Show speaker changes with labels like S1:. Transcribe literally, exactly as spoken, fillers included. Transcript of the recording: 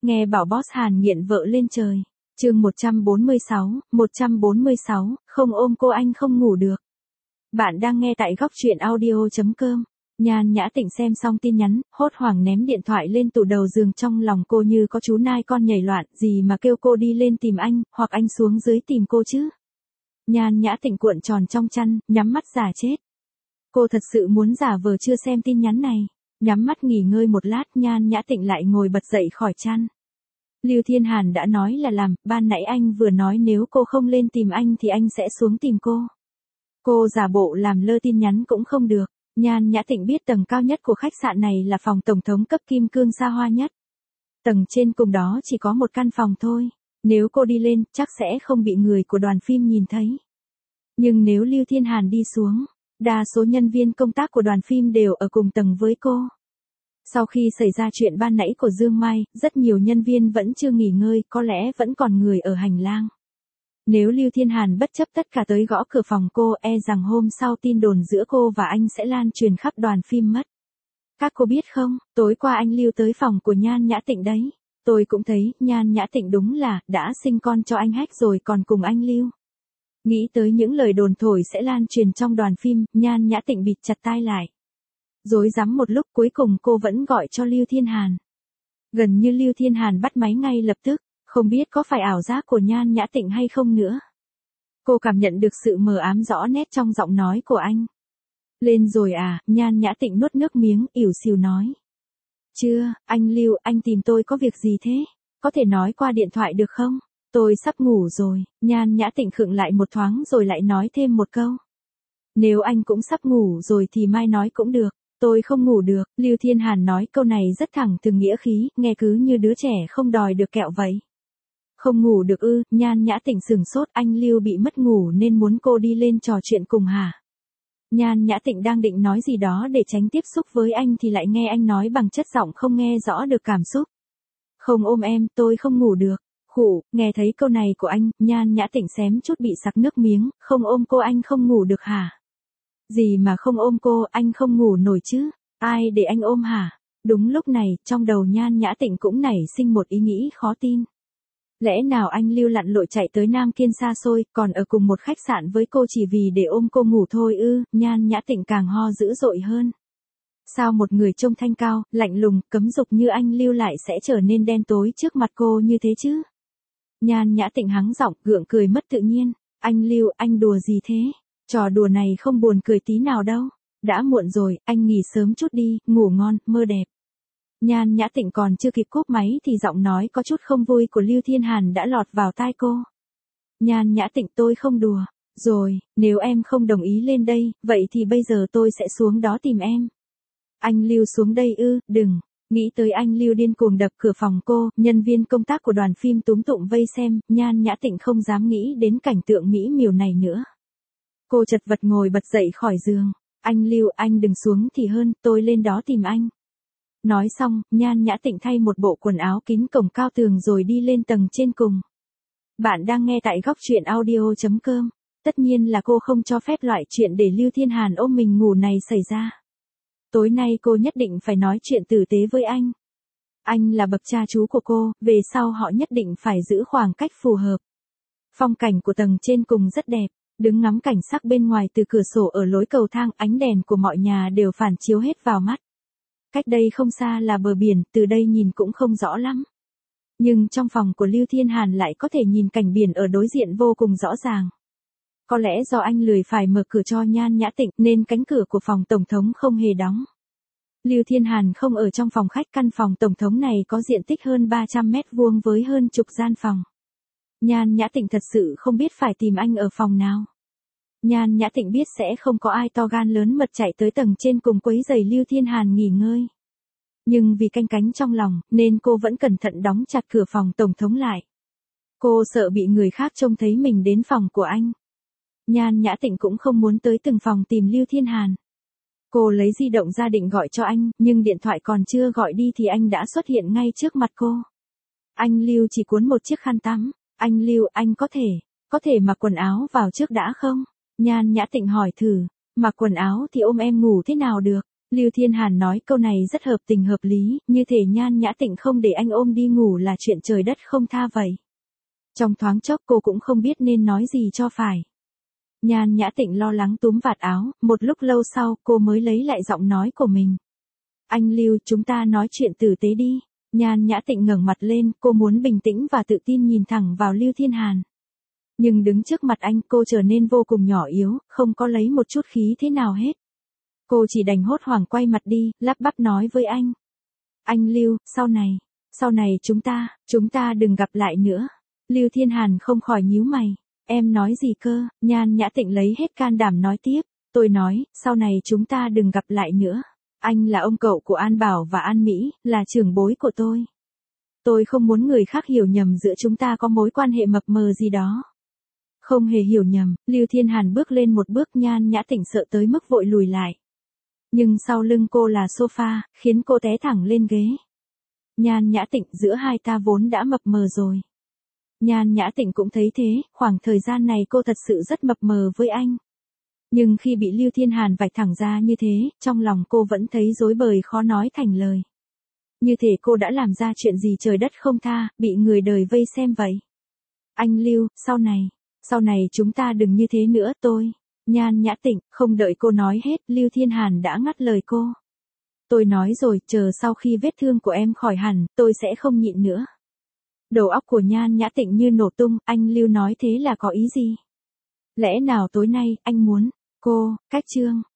S1: Nghe bảo boss Hàn nghiện vợ lên trời. Chương một trăm bốn mươi sáu, một trăm bốn mươi sáu, không ôm cô anh không ngủ được. Bạn đang nghe tại góc truyện audio chấm com. Nhan Nhã Tịnh xem xong tin nhắn, hốt hoảng ném điện thoại lên tủ đầu giường, trong lòng cô như có chú nai con nhảy loạn, gì mà kêu cô đi lên tìm anh, hoặc anh xuống dưới tìm cô chứ. Nhan Nhã Tịnh cuộn tròn trong chăn, nhắm mắt giả chết. Cô thật sự muốn giả vờ chưa xem tin nhắn này. Nhắm mắt nghỉ ngơi một lát, Nhan Nhã Tịnh lại ngồi bật dậy khỏi chăn. Lưu Thiên Hàn đã nói là làm, ban nãy anh vừa nói nếu cô không lên tìm anh thì anh sẽ xuống tìm cô. Cô giả bộ làm lơ tin nhắn cũng không được. Nhan Nhã Tịnh biết tầng cao nhất của khách sạn này là phòng tổng thống cấp kim cương xa hoa nhất. Tầng trên cùng đó chỉ có một căn phòng thôi. Nếu cô đi lên, chắc sẽ không bị người của đoàn phim nhìn thấy. Nhưng nếu Lưu Thiên Hàn đi xuống, đa số nhân viên công tác của đoàn phim đều ở cùng tầng với cô. Sau khi xảy ra chuyện ban nãy của Dương Mai, rất nhiều nhân viên vẫn chưa nghỉ ngơi, có lẽ vẫn còn người ở hành lang. Nếu Lưu Thiên Hàn bất chấp tất cả tới gõ cửa phòng cô, e rằng hôm sau tin đồn giữa cô và anh sẽ lan truyền khắp đoàn phim mất. Các cô biết không, tối qua anh Lưu tới phòng của Nhan Nhã Tịnh đấy. Tôi cũng thấy, Nhan Nhã Tịnh đúng là, đã sinh con cho anh Hách rồi còn cùng anh Lưu. Nghĩ tới những lời đồn thổi sẽ lan truyền trong đoàn phim, Nhan Nhã Tịnh bịt chặt tai lại. Rối rắm một lúc, cuối cùng cô vẫn gọi cho Lưu Thiên Hàn. Gần như Lưu Thiên Hàn bắt máy ngay lập tức, không biết có phải ảo giác của Nhan Nhã Tịnh hay không nữa. Cô cảm nhận được sự mờ ám rõ nét trong giọng nói của anh. Lên rồi à, Nhan Nhã Tịnh nuốt nước miếng, ỉu xìu nói. Chưa, anh Lưu, anh tìm tôi có việc gì thế? Có thể nói qua điện thoại được không? Tôi sắp ngủ rồi. Nhan Nhã Tịnh khựng lại một thoáng rồi lại nói thêm một câu. Nếu anh cũng sắp ngủ rồi thì mai nói cũng được. Tôi không ngủ được. Lưu Thiên Hàn nói câu này rất thẳng thừng nghĩa khí, nghe cứ như đứa trẻ không đòi được kẹo vậy. Không ngủ được ư? Nhan Nhã Tịnh sửng sốt, anh Lưu bị mất ngủ nên muốn cô đi lên trò chuyện cùng hả? Nhan Nhã Tịnh đang định nói gì đó để tránh tiếp xúc với anh thì lại nghe anh nói bằng chất giọng không nghe rõ được cảm xúc. Không ôm em, tôi không ngủ được. Khụ, nghe thấy câu này của anh, Nhan Nhã Tịnh xém chút bị sặc nước miếng, không ôm cô anh không ngủ được hả? Gì mà không ôm cô, anh không ngủ nổi chứ? Ai để anh ôm hả? Đúng lúc này, trong đầu Nhan Nhã Tịnh cũng nảy sinh một ý nghĩ khó tin. Lẽ nào anh Lưu lặn lội chạy tới Nam Kiên xa xôi, còn ở cùng một khách sạn với cô chỉ vì để ôm cô ngủ thôi ư? Nhan Nhã Tịnh càng ho dữ dội hơn. Sao một người trông thanh cao, lạnh lùng, cấm dục như anh Lưu lại sẽ trở nên đen tối trước mặt cô như thế chứ? Nhan Nhã Tịnh hắng giọng, gượng cười mất tự nhiên. Anh Lưu, anh đùa gì thế? Trò đùa này không buồn cười tí nào đâu. Đã muộn rồi, anh nghỉ sớm chút đi, ngủ ngon, mơ đẹp. Nhan Nhã Tịnh còn chưa kịp cúp máy thì giọng nói có chút không vui của Lưu Thiên Hàn đã lọt vào tai cô. Nhan Nhã Tịnh, tôi không đùa. Rồi, nếu em không đồng ý lên đây, vậy thì bây giờ tôi sẽ xuống đó tìm em. Anh Lưu xuống đây ư? Đừng. Nghĩ tới anh Lưu điên cuồng đập cửa phòng cô, nhân viên công tác của đoàn phim túm tụm vây xem, Nhan Nhã Tịnh không dám nghĩ đến cảnh tượng mỹ miều này nữa. Cô chật vật ngồi bật dậy khỏi giường. Anh Lưu, anh đừng xuống thì hơn, tôi lên đó tìm anh. Nói xong, Nhan Nhã Tịnh thay một bộ quần áo kín cổng cao tường rồi đi lên tầng trên cùng. Bạn đang nghe tại góc truyện audio chấm com. Tất nhiên là cô không cho phép loại chuyện để Lưu Thiên Hàn ôm mình ngủ này xảy ra. Tối nay cô nhất định phải nói chuyện tử tế với anh. Anh là bậc cha chú của cô, về sau họ nhất định phải giữ khoảng cách phù hợp. Phong cảnh của tầng trên cùng rất đẹp, đứng ngắm cảnh sắc bên ngoài từ cửa sổ ở lối cầu thang, ánh đèn của mọi nhà đều phản chiếu hết vào mắt. Cách đây không xa là bờ biển, từ đây nhìn cũng không rõ lắm. Nhưng trong phòng của Lưu Thiên Hàn lại có thể nhìn cảnh biển ở đối diện vô cùng rõ ràng. Có lẽ do anh lười phải mở cửa cho Nhan Nhã Tịnh nên cánh cửa của phòng tổng thống không hề đóng. Lưu Thiên Hàn không ở trong phòng khách, căn phòng tổng thống này có diện tích hơn ba trăm mét vuông với hơn chục gian phòng. Nhan Nhã Tịnh thật sự không biết phải tìm anh ở phòng nào. Nhan Nhã Tịnh biết sẽ không có ai to gan lớn mật chạy tới tầng trên cùng quấy rầy Lưu Thiên Hàn nghỉ ngơi. Nhưng vì canh cánh trong lòng, nên cô vẫn cẩn thận đóng chặt cửa phòng tổng thống lại. Cô sợ bị người khác trông thấy mình đến phòng của anh. Nhan Nhã Tịnh cũng không muốn tới từng phòng tìm Lưu Thiên Hàn. Cô lấy di động ra định gọi cho anh, nhưng điện thoại còn chưa gọi đi thì anh đã xuất hiện ngay trước mặt cô. Anh Lưu chỉ cuốn một chiếc khăn tắm. Anh Lưu, anh có thể, có thể mặc quần áo vào trước đã không? Nhan Nhã Tịnh hỏi thử, mặc quần áo thì ôm em ngủ thế nào được? Lưu Thiên Hàn nói câu này rất hợp tình hợp lý, như thể Nhan Nhã Tịnh không để anh ôm đi ngủ là chuyện trời đất không tha vậy. Trong thoáng chốc cô cũng không biết nên nói gì cho phải. Nhan Nhã Tịnh lo lắng túm vạt áo, một lúc lâu sau cô mới lấy lại giọng nói của mình. Anh Lưu, chúng ta nói chuyện tử tế đi. Nhan Nhã Tịnh ngẩng mặt lên, cô muốn bình tĩnh và tự tin nhìn thẳng vào Lưu Thiên Hàn. Nhưng đứng trước mặt anh cô trở nên vô cùng nhỏ yếu, không có lấy một chút khí thế nào hết. Cô chỉ đành hốt hoảng quay mặt đi, lắp bắp nói với anh. Anh Lưu, sau này, sau này chúng ta, chúng ta đừng gặp lại nữa. Lưu Thiên Hàn không khỏi nhíu mày. Em nói gì cơ? Nhan Nhã Tịnh lấy hết can đảm nói tiếp. Tôi nói, sau này chúng ta đừng gặp lại nữa. Anh là ông cậu của An Bảo và An Mỹ, là trưởng bối của tôi. Tôi không muốn người khác hiểu nhầm giữa chúng ta có mối quan hệ mập mờ gì đó. Không hề hiểu nhầm, Lưu Thiên Hàn bước lên một bước, Nhan Nhã Tịnh sợ tới mức vội lùi lại. Nhưng sau lưng cô là sofa, khiến cô té thẳng lên ghế. Nhan Nhã Tịnh, giữa hai ta vốn đã mập mờ rồi. Nhan Nhã Tịnh cũng thấy thế, khoảng thời gian này cô thật sự rất mập mờ với anh. Nhưng khi bị Lưu Thiên Hàn vạch thẳng ra như thế, trong lòng cô vẫn thấy rối bời khó nói thành lời. Như thể cô đã làm ra chuyện gì trời đất không tha, bị người đời vây xem vậy. Anh Lưu, sau này, sau này chúng ta đừng như thế nữa tôi. Nhan Nhã Tịnh, không đợi cô nói hết, Lưu Thiên Hàn đã ngắt lời cô. Tôi nói rồi, chờ sau khi vết thương của em khỏi hẳn, tôi sẽ không nhịn nữa. Đầu óc của Nhan Nhã Tịnh như nổ tung, anh Lưu nói thế là có ý gì? Lẽ nào tối nay, anh muốn, cô, cách chương.